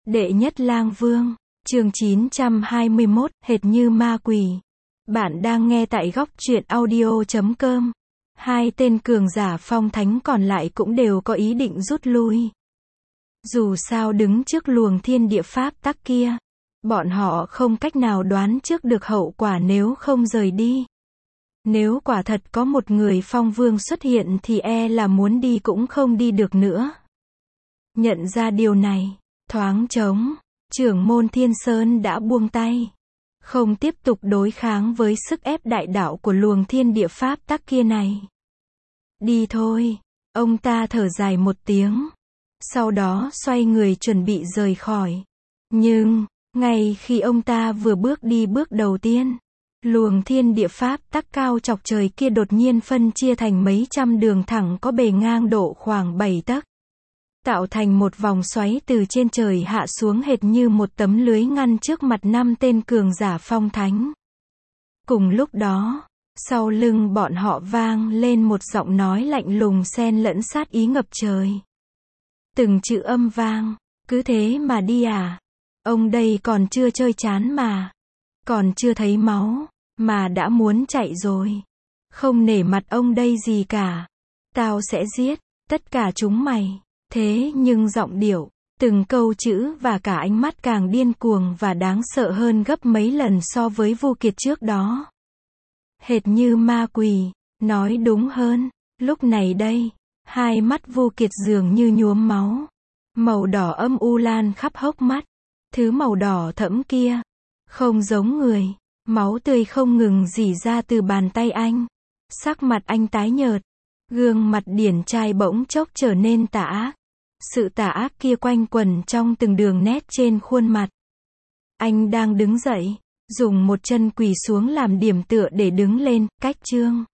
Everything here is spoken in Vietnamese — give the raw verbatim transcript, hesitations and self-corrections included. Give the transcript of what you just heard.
Đệ nhất lang vương, chương chín trăm hai mươi mốt, hệt như ma quỷ. Bạn đang nghe tại góc truyện audio chấm com. Hai tên cường giả phong thánh còn lại cũng đều có ý định rút lui. Dù sao đứng trước luồng thiên địa pháp tắc kia, bọn họ không cách nào đoán trước được hậu quả nếu không rời đi. Nếu quả thật có một người phong vương xuất hiện thì e là muốn đi cũng không đi được nữa. Nhận ra điều này, thoáng trống, trưởng môn Thiên Sơn đã buông tay. Không tiếp tục đối kháng với sức ép đại đạo của luồng thiên địa pháp tắc kia này. Đi thôi, ông ta thở dài một tiếng. Sau đó xoay người chuẩn bị rời khỏi. Nhưng, ngay khi ông ta vừa bước đi bước đầu tiên, luồng thiên địa pháp tắc cao chọc trời kia đột nhiên phân chia thành mấy trăm đường thẳng có bề ngang độ khoảng bảy tấc. Tạo thành một vòng xoáy từ trên trời hạ xuống hệt như một tấm lưới ngăn trước mặt năm tên cường giả phong thánh. Cùng lúc đó, sau lưng bọn họ vang lên một giọng nói lạnh lùng xen lẫn sát ý ngập trời. Từng chữ âm vang, cứ thế mà đi à? Ông đây còn chưa chơi chán mà. Còn chưa thấy máu, mà đã muốn chạy rồi. Không nể mặt ông đây gì cả. Tao sẽ giết tất cả chúng mày. Thế nhưng giọng điệu, từng câu chữ và cả ánh mắt càng điên cuồng và đáng sợ hơn gấp mấy lần so với Vu Kiệt trước đó. Hệt như ma quỷ, nói đúng hơn, lúc này đây, hai mắt Vu Kiệt dường như nhuốm máu. Màu đỏ âm u lan khắp hốc mắt. Thứ màu đỏ thẫm kia, không giống người, máu tươi không ngừng rỉ ra từ bàn tay anh. Sắc mặt anh tái nhợt, gương mặt điển trai bỗng chốc trở nên tà ác. Sự tà ác kia quanh quẩn trong từng đường nét trên khuôn mặt. Anh đang đứng dậy, dùng một chân quỳ xuống làm điểm tựa để đứng lên, cách chương.